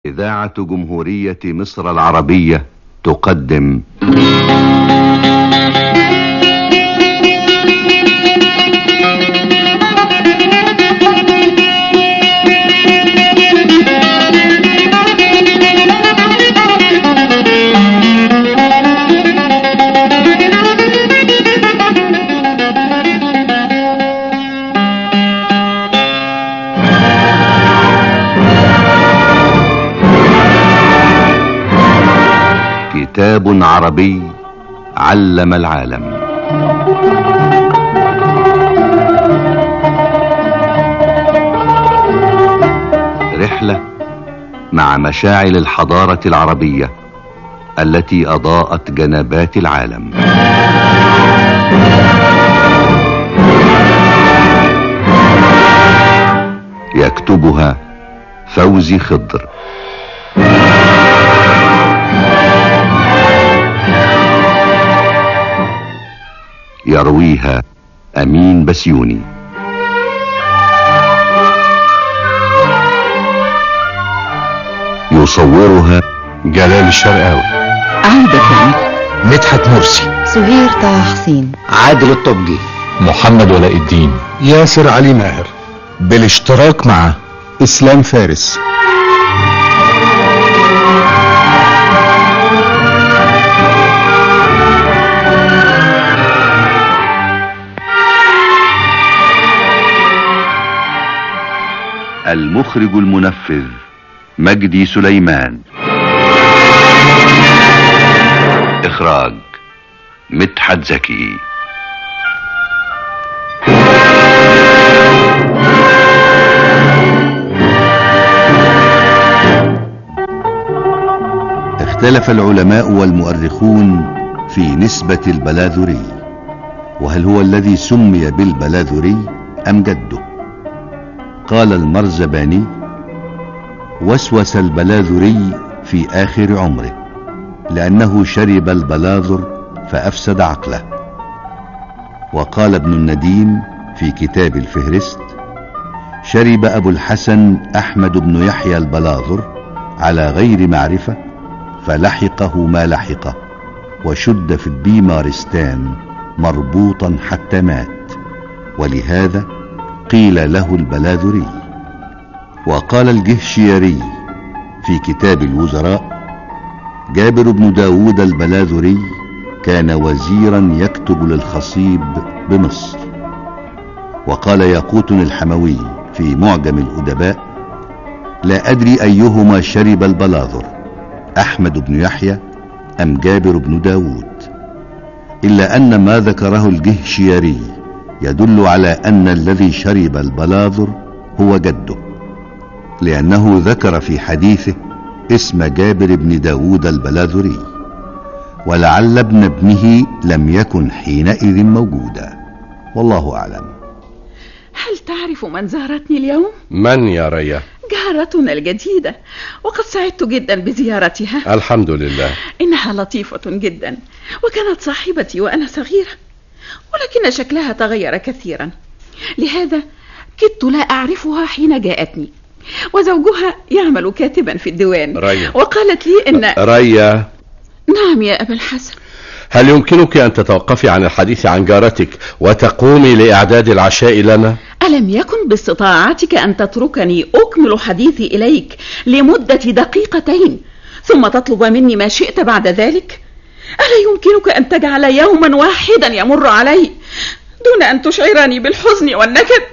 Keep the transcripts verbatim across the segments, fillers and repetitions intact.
إذاعة جمهورية مصر العربية تقدم كتاب عربي علم العالم. رحلة مع مشاعل الحضارة العربية التي أضاءت جنبات العالم. يكتبها فوزي خضر، يرويها أمين بسيوني. يصورها جلال الشرقاوي، عايدة كامل، مدحت مرسي، سهير طه حسين، عادل الطبجي، محمد ولاء الدين، ياسر علي ماهر، بالاشتراك مع اسلام فارس. المخرج المنفذ مجدي سليمان. إخراج مدحت زكي. اختلف العلماء والمؤرخون في نسبة البلاذري، وهل هو الذي سمي بالبلاذري أم جده؟ قال المرزباني: وسوس البلاذري في آخر عمره لأنه شرب البلاذر فأفسد عقله. وقال ابن النديم في كتاب الفهرست: شرب أبو الحسن أحمد بن يحيى البلاذر على غير معرفة فلحقه ما لحقه، وشد في البيمارستان مربوطا حتى مات، ولهذا قيل له البلاذري. وقال الجهشيري في كتاب الوزراء: جابر بن داود البلاذري كان وزيرا يكتب للخصيب بمصر. وقال ياقوت الحموي في معجم الأدباء: لا أدري أيهما شرب البلاذر، أحمد بن يحيى أم جابر بن داود، إلا أن ما ذكره الجهشيري يدل على أن الذي شرب البلاذر هو جده، لأنه ذكر في حديثه اسم جابر بن داود البلاذري، ولعل ابن ابنه لم يكن حينئذ موجودا، والله أعلم. هل تعرف من زارتني اليوم؟ من يا ريا؟ جارتنا الجديدة، وقد سعدت جدا بزيارتها. الحمد لله. إنها لطيفة جدا، وكانت صاحبتي وأنا صغيرة، ولكن شكلها تغير كثيرا، لهذا كدت لا أعرفها حين جاءتني. وزوجها يعمل كاتبا في الديوان. ريا. وقالت لي إن ريا. نعم يا أبا الحسن. هل يمكنك أن تتوقفي عن الحديث عن جارتك وتقومي لإعداد العشاء لنا؟ ألم يكن باستطاعتك أن تتركني أكمل حديثي إليك لمدة دقيقتين ثم تطلب مني ما شئت بعد ذلك؟ ألا يمكنك أن تجعل يوما واحدا يمر علي دون أن تشعرني بالحزن والنكد؟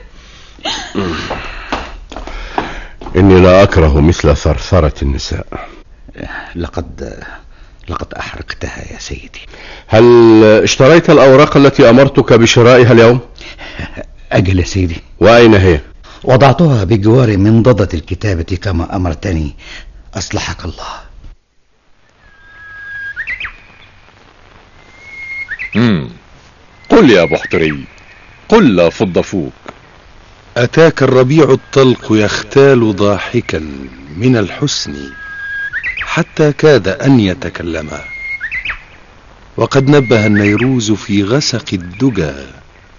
إني لا أكره مثل ثرثرة النساء. لقد لقد أحرقتها يا سيدي. هل اشتريت الأوراق التي أمرتك بشرائها اليوم؟ أجل يا سيدي. وأين هي؟ وضعتها بجوار منضدة الكتابة كما أمرتني، أصلحك الله. مم. قل يا بحتري، قل لا فض فوك. أتاك الربيع الطلق يختال ضاحكا من الحسن حتى كاد أن يتكلما، وقد نبه النيروز في غسق الدجى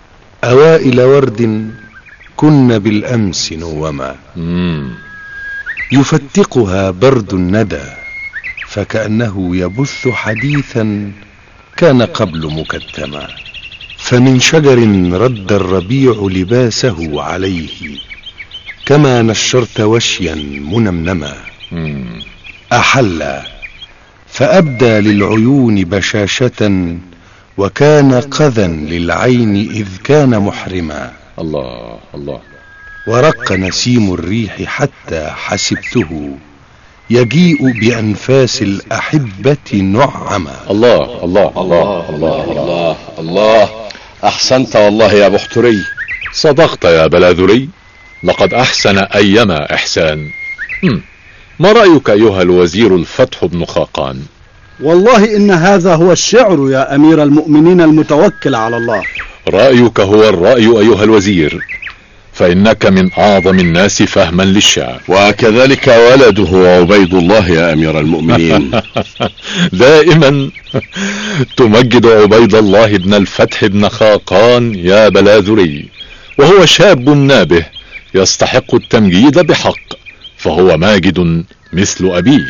أوائل ورد كن بالأمس نوما. مم. يفتقها برد الندى، فكأنه يبث حديثا كان قبل مكتما. فمن شجر رد الربيع لباسه عليه، كما نشرت وشيا منمنما. أحلى فأبدى للعيون بشاشة، وكان قذا للعين إذ كان محرما. الله الله. ورق نسيم الريح حتى حسبته يجيء بأنفاس الأحبة نعما. الله الله الله الله الله الله. أحسنت والله يا بحتري. صدقت يا بلاذري، لقد أحسن أيما إحسان. م. ما رأيك أيها الوزير الفتح بن خاقان؟ والله إن هذا هو الشعر يا أمير المؤمنين المتوكل على الله. رأيك هو الرأي أيها الوزير، فإنك من أعظم الناس فهما للشعر. وكذلك ولده عبيد الله يا أمير المؤمنين. دائما تمجد عبيد الله بن الفتح بن خاقان يا بلاذري، وهو شاب نابه يستحق التمجيد بحق، فهو ماجد مثل أبيه.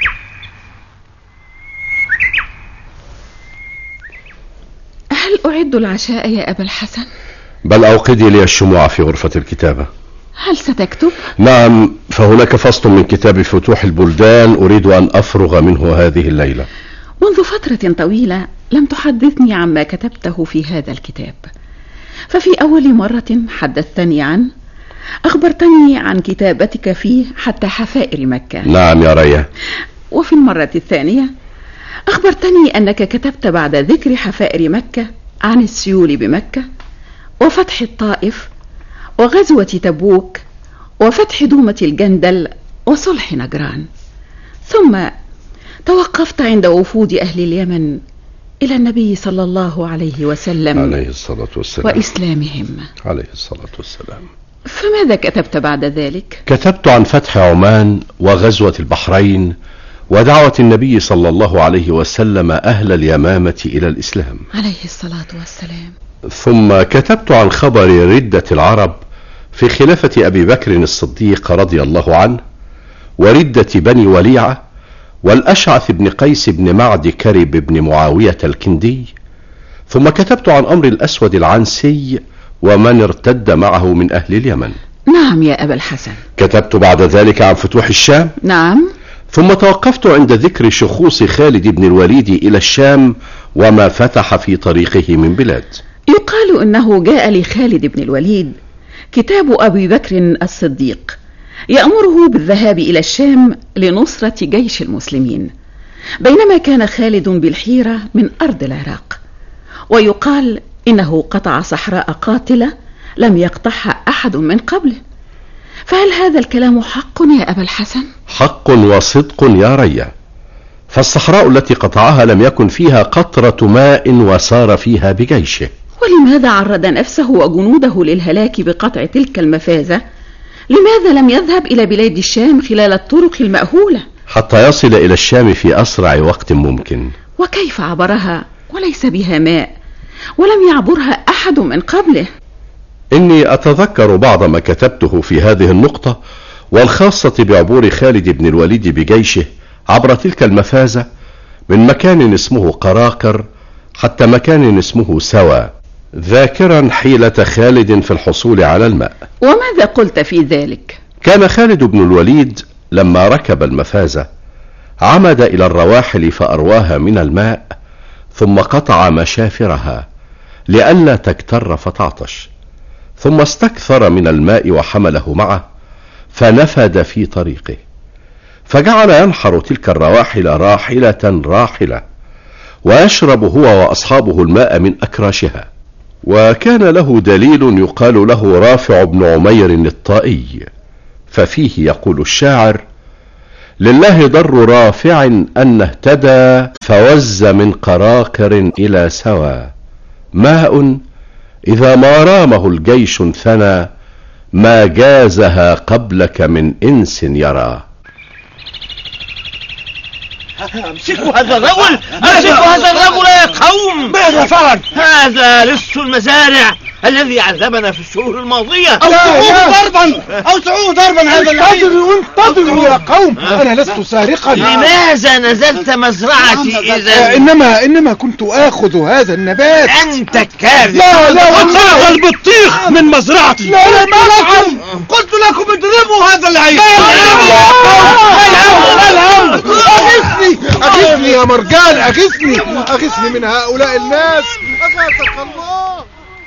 هل أعد العشاء يا أبا الحسن؟ بل أوقدي لي الشموع في غرفة الكتابة. هل ستكتب؟ نعم، فهناك فصل من كتاب فتوح البلدان أريد أن أفرغ منه هذه الليلة. منذ فترة طويلة لم تحدثني عما كتبته في هذا الكتاب، ففي أول مرة حدثتني عنه أخبرتني عن كتابتك فيه حتى حفائر مكة. نعم يا ريا. وفي المرة الثانية أخبرتني أنك كتبت بعد ذكر حفائر مكة عن السيول بمكة، وفتح الطائف، وغزوة تبوك، وفتح دومة الجندل، وصلح نجران. ثم توقفت عند وفود أهل اليمن إلى النبي صلى الله عليه وسلم عليه الصلاة والسلام وإسلامهم عليه الصلاة والسلام. فماذا كتبت بعد ذلك؟ كتبت عن فتح عمان وغزوة البحرين ودعوة النبي صلى الله عليه وسلم أهل اليمامة إلى الإسلام عليه الصلاة والسلام. ثم كتبت عن خبر ردة العرب في خلافة أبي بكر الصديق رضي الله عنه، وردة بني وليعة، والأشعث بن قيس بن معد كرب بن معاوية الكندي. ثم كتبت عن أمر الأسود العنسي ومن ارتد معه من أهل اليمن. نعم يا أبا الحسن. كتبت بعد ذلك عن فتوح الشام. نعم. ثم توقفت عند ذكر شخوص خالد بن الوليد إلى الشام وما فتح في طريقه من بلاد. يقال إنه جاء لخالد بن الوليد كتاب أبي بكر الصديق يأمره بالذهاب إلى الشام لنصرة جيش المسلمين، بينما كان خالد بالحيرة من أرض العراق. ويقال إنه قطع صحراء قاتلة لم يقطعها أحد من قبله. فهل هذا الكلام حق يا أبا الحسن؟ حق وصدق يا ريا، فالصحراء التي قطعها لم يكن فيها قطرة ماء وسار فيها بجيشه. ولماذا عرض نفسه وجنوده للهلاك بقطع تلك المفازة؟ لماذا لم يذهب إلى بلاد الشام خلال الطرق المأهولة حتى يصل إلى الشام في أسرع وقت ممكن؟ وكيف عبرها وليس بها ماء ولم يعبرها أحد من قبله؟ إني أتذكر بعض ما كتبته في هذه النقطة، والخاصة بعبور خالد بن الوليد بجيشه عبر تلك المفازة من مكان اسمه قراقر حتى مكان اسمه سوى، ذاكرا حيلة خالد في الحصول على الماء. وماذا قلت في ذلك؟ كان خالد بن الوليد لما ركب المفازة عمد إلى الرواحل فأرواها من الماء، ثم قطع مشافرها لئلا تكتر فتعطش، ثم استكثر من الماء وحمله معه فنفد في طريقه، فجعل ينحر تلك الرواحل راحلة راحلة ويشرب هو وأصحابه الماء من أكراشها. وكان له دليل يقال له رافع بن عمير الطائي، ففيه يقول الشاعر: لله ضر رافع أن اهتدى فوز من قراقر إلى سوى، ماء إذا ما رامه الجيش ثنى ما جازها قبلك من إنس يرى. امسكوا هذا الرجل، امسكوا هذا الرجل يا قوم. ماذا فعل؟ هذا لص المزارع الذي عذبنا في الشهور الماضية. أوسعوه ضربا أوسعوه ضربا هذا اللعين. انتظروا انتظروا يا قوم، أنا لست سارقا. لماذا نزلت مزرعتي إذا؟ إنما إنما كنت آخذ هذا النبات. أنت كاذب. لا لا وسرق البطيخ من مزرعتي. لا لا ما لكم، قلت لكم اضربوا هذا العين. أغثني أغثني يا مرجان، أغثني أغثني من هؤلاء الناس، أغاثك الله.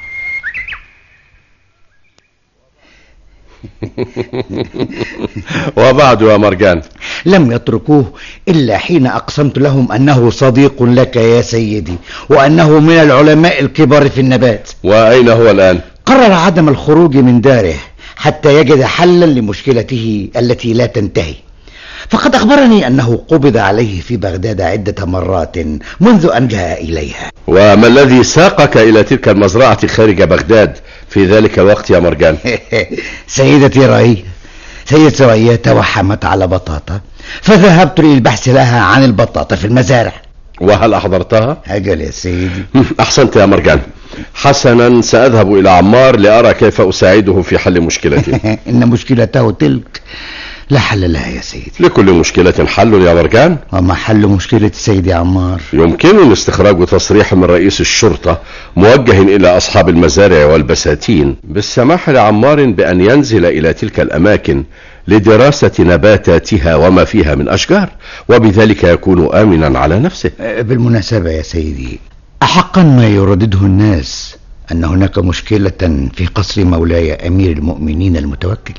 وبعد يا مرجان؟ لم يتركوه إلا حين أقسمت لهم أنه صديق لك يا سيدي، وأنه من العلماء الكبار في النبات. وأين هو الآن؟ قرر عدم الخروج من داره حتى يجد حلا لمشكلته التي لا تنتهي، فقد أخبرني أنه قبض عليه في بغداد عدة مرات منذ أن جاء إليها. وما الذي ساقك إلى تلك المزرعة خارج بغداد في ذلك الوقت يا مرجان؟ سيدتي رأي سيدتي رأي توحمت على بطاطا، فذهبت للبحث لها عن البطاطا في المزارع. وهل أحضرتها؟ أجل يا سيدي. أحسنت يا مرجان. حسنا، سأذهب إلى عمار لأرى كيف أساعده في حل مشكلته. إن مشكلته تلك لا حل لها يا سيدي. لكل مشكلة حل يا مرجان. وما حل مشكلة سيدي عمار؟ يمكنني استخراج تصريح من رئيس الشرطة موجه إلى أصحاب المزارع والبساتين بالسماح لعمار بأن ينزل إلى تلك الأماكن لدراسة نباتاتها وما فيها من أشجار، وبذلك يكون آمنا على نفسه. بالمناسبة يا سيدي، أحقا ما يردده الناس أن هناك مشكلة في قصر مولاي أمير المؤمنين المتوكل؟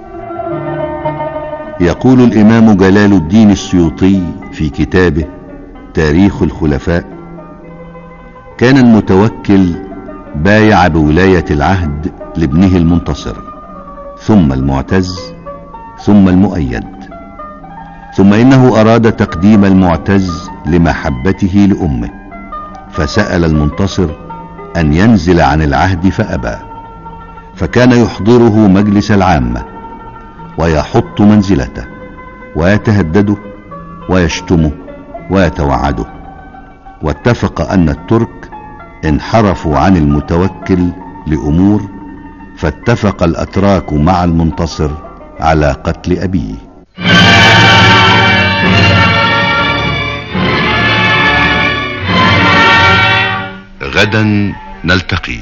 يقول الإمام جلال الدين السيوطي في كتابه تاريخ الخلفاء: كان المتوكل بايع بولاية العهد لابنه المنتصر، ثم المعتز، ثم المؤيد، ثم إنه أراد تقديم المعتز لمحبته لأمه، فسأل المنتصر أن ينزل عن العهد فأبى، فكان يحضره مجلس العامة ويحط منزلته ويتهدده ويشتمه ويتوعده، واتفق أن الترك انحرفوا عن المتوكل لأمور، فاتفق الأتراك مع المنتصر على قتل أبيه. غدا نلتقي.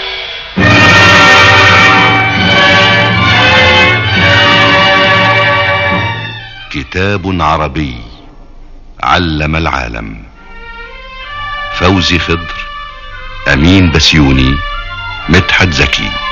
كتاب عربي علم العالم. فوزي خضر، أمين بسيوني، مدحت زكي.